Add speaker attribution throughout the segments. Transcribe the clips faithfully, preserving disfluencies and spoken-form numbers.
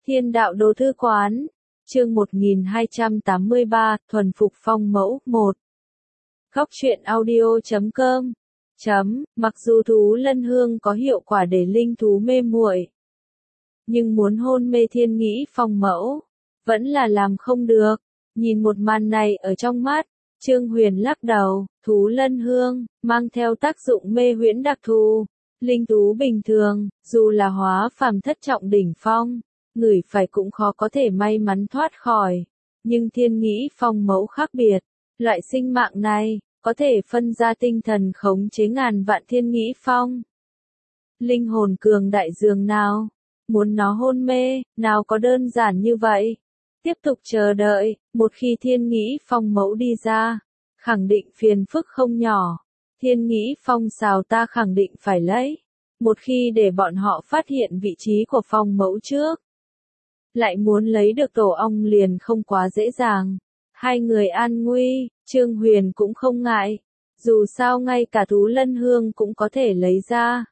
Speaker 1: Thiên đạo đồ thư quán, chương một nghìn hai trăm tám mươi ba, thuần phục phong mẫu, một. Góc truyện audio chấm com. Chấm, mặc dù thú lân hương có hiệu quả để linh thú mê muội, nhưng muốn hôn mê thiên nghĩ phong mẫu, vẫn là làm không được. Nhìn một màn này ở trong mắt, Trương Huyền lắc đầu, thú lân hương, mang theo tác dụng mê huyễn đặc thù. Linh thú bình thường, dù là hóa phàm thất trọng đỉnh phong, ngửi phải cũng khó có thể may mắn thoát khỏi. Nhưng thiên nghĩ phong mẫu khác biệt, loại sinh mạng này, có thể phân ra tinh thần khống chế ngàn vạn thiên nghĩ phong. Linh hồn cường đại dường nào, muốn nó hôn mê, nào có đơn giản như vậy. Tiếp tục chờ đợi, một khi thiên nghĩ phong mẫu đi ra, khẳng định phiền phức không nhỏ. Thiên nghĩ phong xào ta khẳng định phải lấy. Một khi để bọn họ phát hiện vị trí của phong mẫu trước, lại muốn lấy được tổ ong liền không quá dễ dàng. Hai người an nguy, Trương Huyền cũng không ngại. Dù sao ngay cả thú lân hương cũng có thể lấy ra.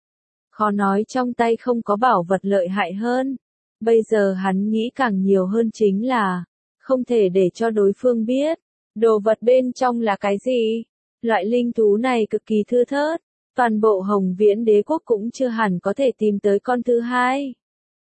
Speaker 1: Khó nói trong tay không có bảo vật lợi hại hơn. Bây giờ hắn nghĩ càng nhiều hơn chính là, không thể để cho đối phương biết, đồ vật bên trong là cái gì. Loại linh thú này cực kỳ thưa thớt, toàn bộ Hồng Viễn Đế quốc cũng chưa hẳn có thể tìm tới con thứ hai.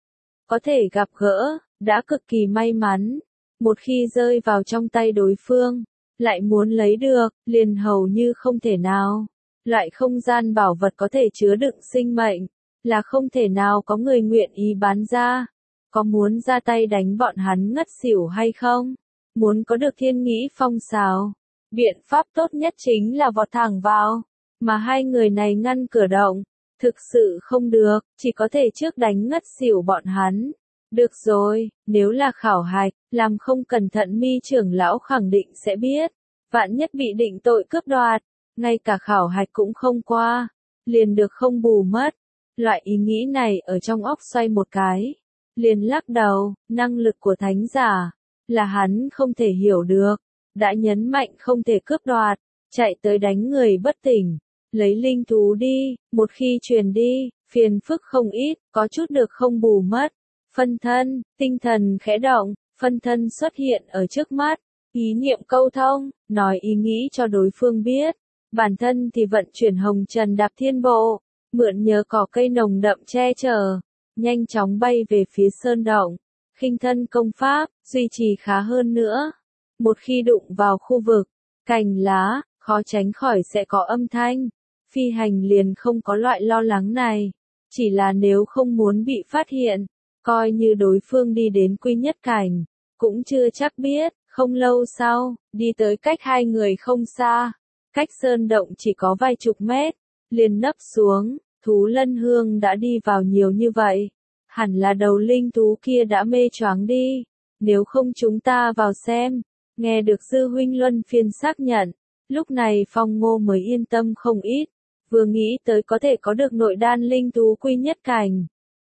Speaker 1: Có thể gặp gỡ, đã cực kỳ may mắn. Một khi rơi vào trong tay đối phương, lại muốn lấy được, liền hầu như không thể nào. Loại không gian bảo vật có thể chứa đựng sinh mệnh, là không thể nào có người nguyện ý bán ra. Có muốn ra tay đánh bọn hắn ngất xỉu hay không? Muốn có được thiên nghĩ phong xào, biện pháp tốt nhất chính là vọt thẳng vào. Mà hai người này ngăn cửa động, thực sự không được, chỉ có thể trước đánh ngất xỉu bọn hắn. Được rồi, nếu là khảo hạch, làm không cẩn thận Mi trưởng lão khẳng định sẽ biết. Vạn nhất bị định tội cướp đoạt, ngay cả khảo hạch cũng không qua, liền được không bù mất. Loại ý nghĩ này ở trong óc xoay một cái, liền lắc đầu, năng lực của thánh giả, là hắn không thể hiểu được. Đã nhấn mạnh không thể cướp đoạt, chạy tới đánh người bất tỉnh, lấy linh thú đi, một khi truyền đi, phiền phức không ít, có chút được không bù mất. Phân thân, tinh thần khẽ động, phân thân xuất hiện ở trước mắt, ý niệm câu thông, nói ý nghĩ cho đối phương biết. Bản thân thì vận chuyển hồng trần đạp thiên bộ, mượn nhờ cỏ cây nồng đậm che chở, nhanh chóng bay về phía sơn động. Khinh thân công pháp, duy trì khá hơn nữa. Một khi đụng vào khu vực, cành lá, khó tránh khỏi sẽ có âm thanh. Phi hành liền không có loại lo lắng này. Chỉ là nếu không muốn bị phát hiện, coi như đối phương đi đến quy nhất cảnh, cũng chưa chắc biết. Không lâu sau, đi tới cách hai người không xa. Cách sơn động chỉ có vài chục mét, liền nấp xuống. Thú lân hương đã đi vào nhiều như vậy, hẳn là đầu linh thú kia đã mê choáng đi. Nếu không chúng ta vào xem. Nghe được sư huynh luân phiên xác nhận, lúc này Phong Ngô mới yên tâm không ít. Vừa nghĩ tới có thể có được nội đan linh thú quy nhất cảnh,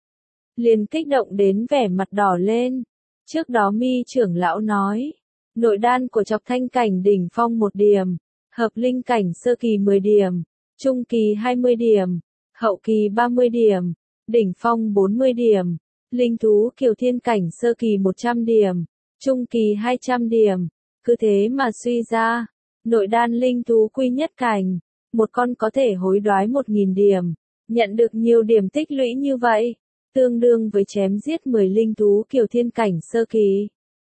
Speaker 1: liền kích động đến vẻ mặt đỏ lên. Trước đó Mi trưởng lão nói, nội đan của Chọc Thanh cảnh đỉnh phong một điểm, hợp linh cảnh sơ kỳ mười điểm, trung kỳ hai mươi điểm, hậu kỳ ba mươi điểm, đỉnh phong bốn mươi điểm, linh thú Kiều Thiên cảnh sơ kỳ một trăm điểm, trung kỳ hai trăm điểm. Cứ thế mà suy ra, nội đan linh thú quy nhất cảnh, một con có thể hối đoái một nghìn điểm, nhận được nhiều điểm tích lũy như vậy, tương đương với chém giết mười linh thú Kiều Thiên cảnh sơ kỳ.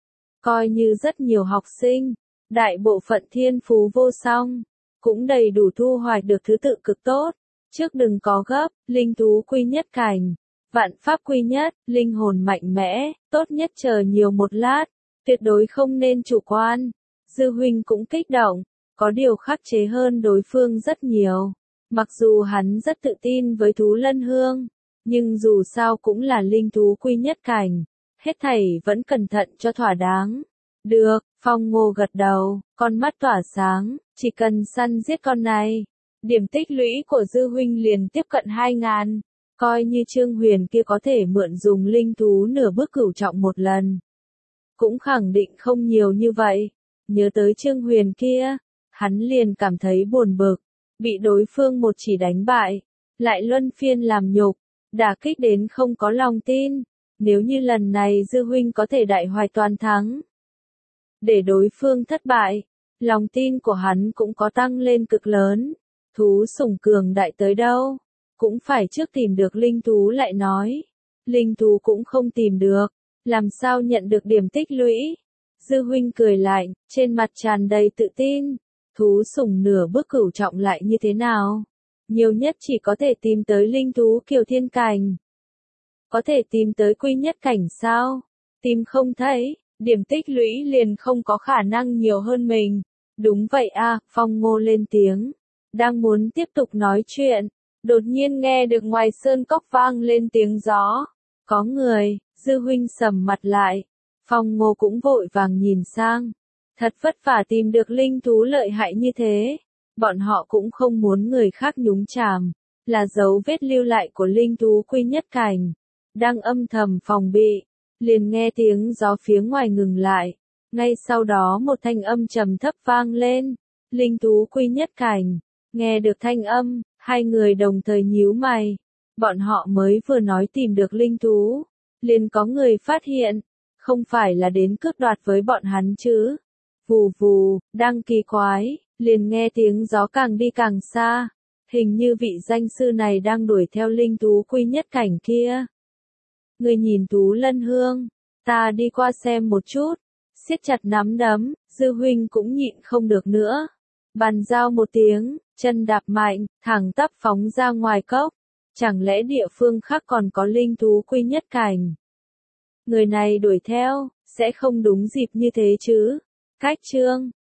Speaker 1: Coi như rất nhiều học sinh, đại bộ phận thiên phú vô song, cũng đầy đủ thu hoạch được thứ tự cực tốt. Trước đừng có gấp, linh thú quy nhất cảnh, vạn pháp quy nhất, linh hồn mạnh mẽ, tốt nhất chờ nhiều một lát, tuyệt đối không nên chủ quan. Dư huynh cũng kích động, có điều khắc chế hơn đối phương rất nhiều. Mặc dù hắn rất tự tin với thú lân hương, nhưng dù sao cũng là linh thú quy nhất cảnh, hết thảy vẫn cẩn thận cho thỏa đáng. Được, Phong Ngô gật đầu, con mắt tỏa sáng, chỉ cần săn giết con này, điểm tích lũy của Dư huynh liền tiếp cận hai ngàn. Coi như Trương Huyền kia có thể mượn dùng linh thú nửa bước cửu trọng một lần, cũng khẳng định không nhiều như vậy. Nhớ tới Trương Huyền kia, hắn liền cảm thấy buồn bực, bị đối phương một chỉ đánh bại, lại luân phiên làm nhục, đả kích đến không có lòng tin. Nếu như lần này Dư huynh có thể đại hoài toàn thắng, để đối phương thất bại, lòng tin của hắn cũng có tăng lên cực lớn. Thú sủng cường đại tới đâu, cũng phải trước tìm được linh thú lại nói. Linh thú cũng không tìm được, làm sao nhận được điểm tích lũy. Dư huynh cười lạnh, trên mặt tràn đầy tự tin. Thú sủng nửa bước cửu trọng lại như thế nào? Nhiều nhất chỉ có thể tìm tới linh thú kiều thiên cảnh. Có thể tìm tới quy nhất cảnh sao? Tìm không thấy, điểm tích lũy liền không có khả năng nhiều hơn mình. Đúng vậy a, Phong Ngô lên tiếng. Đang muốn tiếp tục nói chuyện, đột nhiên nghe được ngoài sơn cốc vang lên tiếng gió. Có người, Dư huynh sầm mặt lại. Phong Ngô cũng vội vàng nhìn sang. Thật vất vả tìm được linh thú lợi hại như thế. Bọn họ cũng không muốn người khác nhúng chàm. Là dấu vết lưu lại của linh thú quy nhất cảnh. Đang âm thầm phòng bị. Liền nghe tiếng gió phía ngoài ngừng lại. Ngay sau đó một thanh âm trầm thấp vang lên. Linh thú quy nhất cảnh. Nghe được thanh âm, hai người đồng thời nhíu mày. Bọn họ mới vừa nói tìm được linh thú. Liền có người phát hiện. Không phải là đến cướp đoạt với bọn hắn chứ. Vù vù, đang kỳ quái, liền nghe tiếng gió càng đi càng xa. Hình như vị danh sư này đang đuổi theo linh thú quy nhất cảnh kia. Người nhìn Tú Lân Hương, ta đi qua xem một chút. Siết chặt nắm đấm, Dư huynh cũng nhịn không được nữa. Bàn giao một tiếng, chân đạp mạnh, thẳng tắp phóng ra ngoài cốc. Chẳng lẽ địa phương khác còn có linh thú quy nhất cảnh? Người này đuổi theo, sẽ không đúng dịp như thế chứ? Cách chương